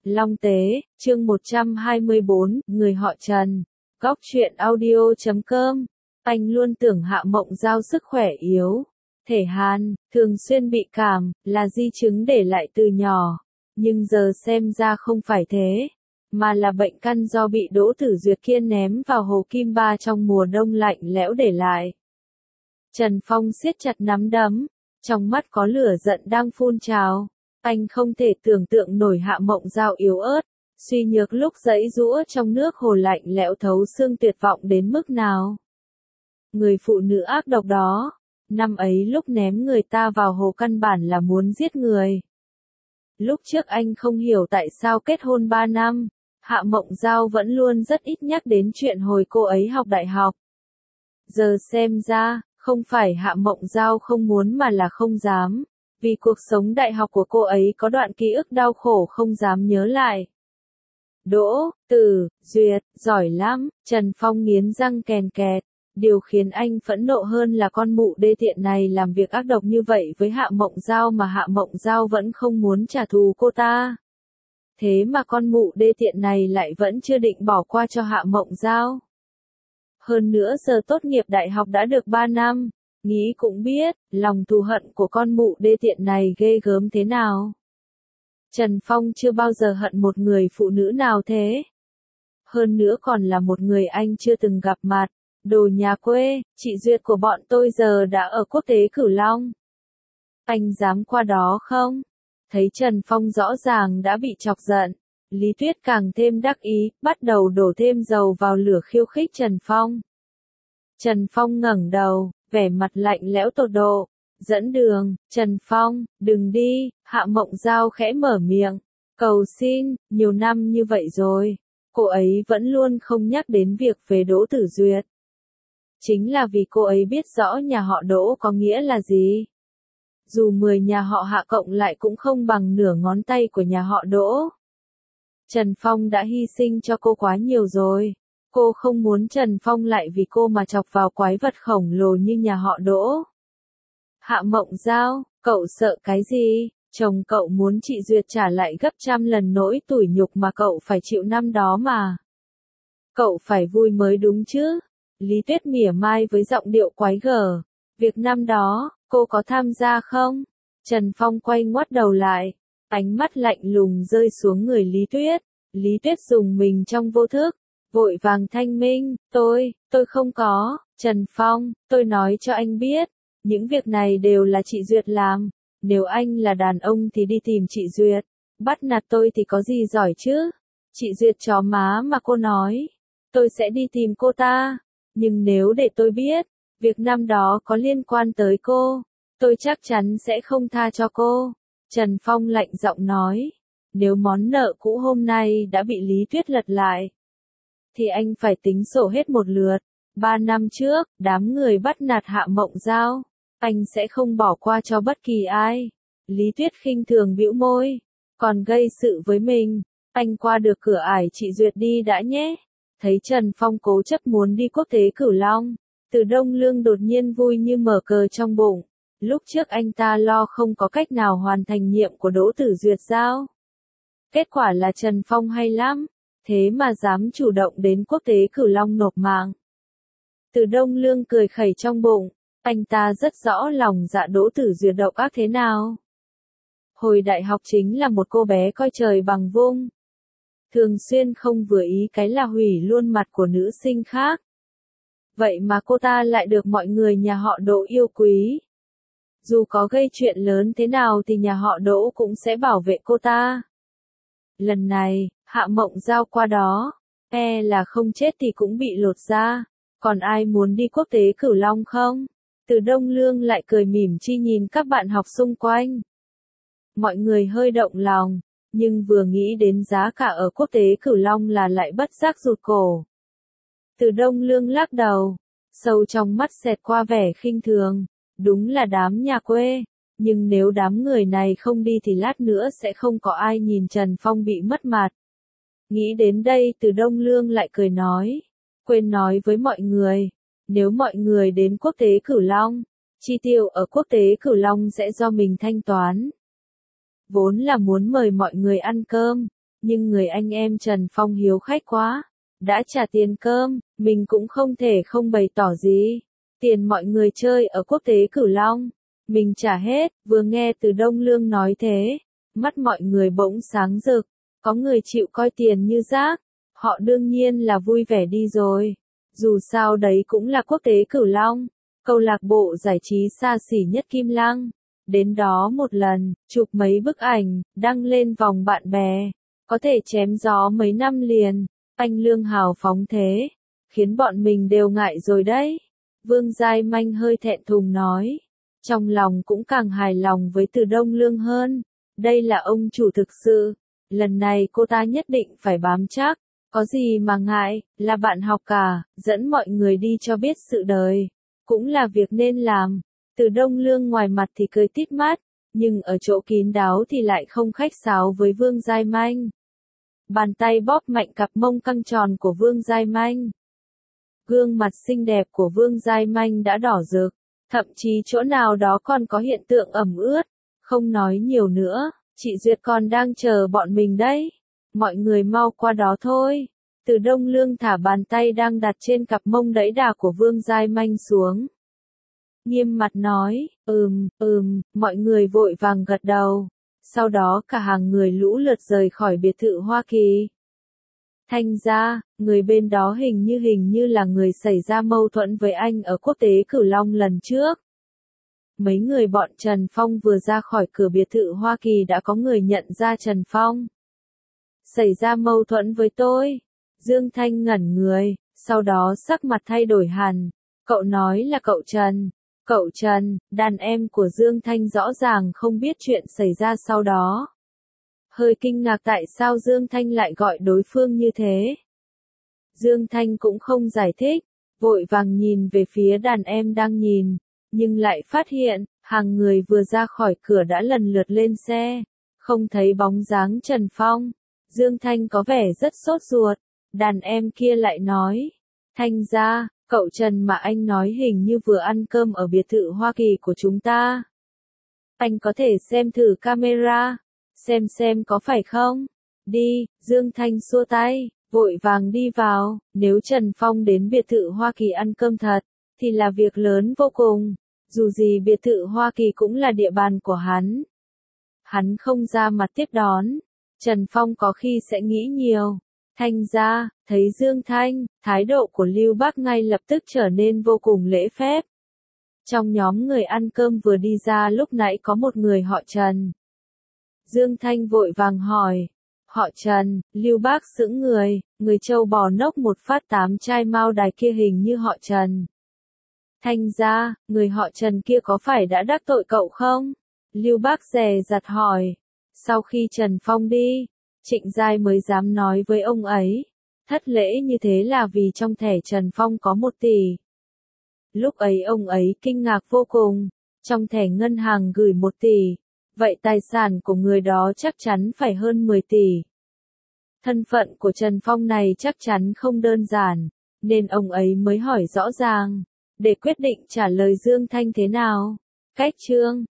Long Tế, chương 124, người họ Trần. Góc truyện audio.com. Anh luôn tưởng Hạ Mộng Giao sức khỏe yếu, thể hàn, thường xuyên bị cảm, là di chứng để lại từ nhỏ. Nhưng giờ xem ra không phải thế, mà là bệnh căn do bị Đỗ Tử Duyệt Kiên ném vào hồ Kim Ba trong mùa đông lạnh lẽo để lại. Trần Phong siết chặt nắm đấm, trong mắt có lửa giận đang phun trào. Anh không thể tưởng tượng nổi Hạ Mộng Giao yếu ớt, suy nhược lúc giãy giũa trong nước hồ lạnh lẽo thấu xương tuyệt vọng đến mức nào. Người phụ nữ ác độc đó, năm ấy lúc ném người ta vào hồ căn bản là muốn giết người. Lúc trước anh không hiểu tại sao kết hôn 3 năm, Hạ Mộng Giao vẫn luôn rất ít nhắc đến chuyện hồi cô ấy học đại học. Giờ xem ra, không phải Hạ Mộng Giao không muốn mà là không dám, vì cuộc sống đại học của cô ấy có đoạn ký ức đau khổ không dám nhớ lại. Đỗ Tử Duyệt, giỏi lắm, Trần Phong nghiến răng kèn kẹt. Điều khiến anh phẫn nộ hơn là con mụ đê tiện này làm việc ác độc như vậy với Hạ Mộng Giao mà Hạ Mộng Giao vẫn không muốn trả thù cô ta. Thế mà con mụ đê tiện này lại vẫn chưa định bỏ qua cho Hạ Mộng Giao. Hơn nữa giờ tốt nghiệp đại học đã được 3 năm, nghĩ cũng biết, lòng thù hận của con mụ đê tiện này ghê gớm thế nào. Trần Phong chưa bao giờ hận một người phụ nữ nào thế. Hơn nữa còn là một người anh chưa từng gặp mặt. Đồ nhà quê, chị Duyệt của bọn tôi giờ đã ở quốc tế Cửu Long. Anh dám qua đó không? Thấy Trần Phong rõ ràng đã bị chọc giận, Lý Tuyết càng thêm đắc ý, bắt đầu đổ thêm dầu vào lửa khiêu khích Trần Phong. Trần Phong ngẩng đầu, vẻ mặt lạnh lẽo tột độ. Dẫn đường, Trần Phong, đừng đi, Hạ Mộng Giao khẽ mở miệng. Cầu xin, nhiều năm như vậy rồi, cô ấy vẫn luôn không nhắc đến việc về Đỗ Tử Duyệt. Chính là vì cô ấy biết rõ nhà họ Đỗ có nghĩa là gì. Dù 10 nhà họ Hạ cộng lại cũng không bằng nửa ngón tay của nhà họ Đỗ. Trần Phong đã hy sinh cho cô quá nhiều rồi. Cô không muốn Trần Phong lại vì cô mà chọc vào quái vật khổng lồ như nhà họ Đỗ. Hạ Mộng Giao, cậu sợ cái gì? Chồng cậu muốn chị Duyệt trả lại gấp trăm lần nỗi tủi nhục mà cậu phải chịu năm đó mà. Cậu phải vui mới đúng chứ? Lý Tuyết mỉa mai với giọng điệu quái gở. Việc năm đó, cô có tham gia không? Trần Phong quay ngoắt đầu lại. Ánh mắt lạnh lùng rơi xuống người Lý Tuyết. Lý Tuyết dùng mình trong vô thức. Vội vàng thanh minh. Tôi không có. Trần Phong, tôi nói cho anh biết. Những việc này đều là chị Duyệt làm. Nếu anh là đàn ông thì đi tìm chị Duyệt. Bắt nạt tôi thì có gì giỏi chứ? Chị Duyệt chó má mà cô nói. Tôi sẽ đi tìm cô ta. Nhưng nếu để tôi biết, việc năm đó có liên quan tới cô, tôi chắc chắn sẽ không tha cho cô. Trần Phong lạnh giọng nói, nếu món nợ cũ hôm nay đã bị Lý Tuyết lật lại, thì anh phải tính sổ hết một lượt. 3 năm trước, đám người bắt nạt Hạ Mộng Giao, anh sẽ không bỏ qua cho bất kỳ ai. Lý Tuyết khinh thường bĩu môi, còn gây sự với mình, anh qua được cửa ải chị Duyệt đi đã nhé. Thấy Trần Phong cố chấp muốn đi quốc tế Cửu Long, Từ Đông Lương đột nhiên vui như mở cờ trong bụng. Lúc trước anh ta lo không có cách nào hoàn thành nhiệm của Đỗ Tử Duyệt giao. Kết quả là Trần Phong hay lắm, thế mà dám chủ động đến quốc tế Cửu Long nộp mạng. Từ Đông Lương cười khẩy trong bụng, anh ta rất rõ lòng dạ Đỗ Tử Duyệt độc ác thế nào. Hồi đại học chính là một cô bé coi trời bằng vung. Thường xuyên không vừa ý cái là hủy luôn mặt của nữ sinh khác. Vậy mà cô ta lại được mọi người nhà họ Đỗ yêu quý. Dù có gây chuyện lớn thế nào thì nhà họ Đỗ cũng sẽ bảo vệ cô ta. Lần này, Hạ Mộng Giao qua đó, là không chết thì cũng bị lột da. Còn ai muốn đi quốc tế Cửu Long không? Từ Đông Lương lại cười mỉm chi nhìn các bạn học xung quanh. Mọi người hơi động lòng. Nhưng vừa nghĩ đến giá cả ở quốc tế Cửu Long là lại bất giác rụt cổ. Từ Đông Lương lắc đầu, sâu trong mắt xẹt qua vẻ khinh thường, đúng là đám nhà quê, nhưng nếu đám người này không đi thì lát nữa sẽ không có ai nhìn Trần Phong bị mất mặt. Nghĩ đến đây Từ Đông Lương lại cười nói, quên nói với mọi người, nếu mọi người đến quốc tế Cửu Long, chi tiêu ở quốc tế Cửu Long sẽ do mình thanh toán. Vốn là muốn mời mọi người ăn cơm, nhưng người anh em Trần Phong hiếu khách quá. Đã trả tiền cơm, mình cũng không thể không bày tỏ gì. Tiền mọi người chơi ở quốc tế Cửu Long, mình trả hết. Vừa nghe Từ Đông Lương nói thế, mắt mọi người bỗng sáng rực. Có người chịu coi tiền như rác, họ đương nhiên là vui vẻ đi rồi. Dù sao đấy cũng là quốc tế Cửu Long, câu lạc bộ giải trí xa xỉ nhất Kim Lăng. Đến đó một lần, chụp mấy bức ảnh, đăng lên vòng bạn bè, có thể chém gió mấy năm liền. Anh Lương hào phóng thế, khiến bọn mình đều ngại rồi đấy. Vương Giai Manh hơi thẹn thùng nói, trong lòng cũng càng hài lòng với Từ Đông Lương hơn. Đây là ông chủ thực sự, lần này cô ta nhất định phải bám chắc, có gì mà ngại, là bạn học cả, dẫn mọi người đi cho biết sự đời, cũng là việc nên làm. Từ Đông Lương ngoài mặt thì cười tít mắt, nhưng ở chỗ kín đáo thì lại không khách sáo với Vương Giai Manh. Bàn tay bóp mạnh cặp mông căng tròn của Vương Giai Manh. Gương mặt xinh đẹp của Vương Giai Manh đã đỏ rực, thậm chí chỗ nào đó còn có hiện tượng ẩm ướt. Không nói nhiều nữa, chị Duyệt còn đang chờ bọn mình đấy. Mọi người mau qua đó thôi. Từ Đông Lương thả bàn tay đang đặt trên cặp mông đẫy đà của Vương Giai Manh xuống. Nghiêm mặt nói, mọi người vội vàng gật đầu. Sau đó cả hàng người lũ lượt rời khỏi biệt thự Hoa Kỳ. Thanh ra, người bên đó hình như là người xảy ra mâu thuẫn với anh ở quốc tế Cửu Long lần trước. Mấy người bọn Trần Phong vừa ra khỏi cửa biệt thự Hoa Kỳ đã có người nhận ra Trần Phong. Xảy ra mâu thuẫn với tôi. Dương Thanh ngẩn người, sau đó sắc mặt thay đổi hẳn. Cậu nói là cậu Trần. Cậu Trần, đàn em của Dương Thanh rõ ràng không biết chuyện xảy ra sau đó. Hơi kinh ngạc tại sao Dương Thanh lại gọi đối phương như thế. Dương Thanh cũng không giải thích, vội vàng nhìn về phía đàn em đang nhìn, nhưng lại phát hiện, hàng người vừa ra khỏi cửa đã lần lượt lên xe, không thấy bóng dáng Trần Phong. Dương Thanh có vẻ rất sốt ruột, đàn em kia lại nói, Thanh ra, cậu Trần mà anh nói hình như vừa ăn cơm ở biệt thự Hoa Kỳ của chúng ta. Anh có thể xem thử camera, xem có phải không? Đi, Dương Thanh xua tay, vội vàng đi vào. Nếu Trần Phong đến biệt thự Hoa Kỳ ăn cơm thật, thì là việc lớn vô cùng. Dù gì biệt thự Hoa Kỳ cũng là địa bàn của hắn. Hắn không ra mặt tiếp đón. Trần Phong có khi sẽ nghĩ nhiều. Thanh ra, thấy Dương Thanh, thái độ của Lưu Bác ngay lập tức trở nên vô cùng lễ phép. Trong nhóm người ăn cơm vừa đi ra lúc nãy có một người họ Trần. Dương Thanh vội vàng hỏi. Họ Trần, Lưu Bác sững người trâu bò nốc một phát 8 chai mao đài kia hình như họ Trần. Thanh ra, người họ Trần kia có phải đã đắc tội cậu không? Lưu Bác dè dặt hỏi. Sau khi Trần Phong đi, Trịnh Giai mới dám nói với ông ấy. Thất lễ như thế là vì trong thẻ Trần Phong có 1 tỷ. Lúc ấy ông ấy kinh ngạc vô cùng. Trong thẻ ngân hàng gửi 1 tỷ. Vậy tài sản của người đó chắc chắn phải hơn 10 tỷ. Thân phận của Trần Phong này chắc chắn không đơn giản, nên ông ấy mới hỏi rõ ràng, để quyết định trả lời Dương Thanh thế nào. Cách chương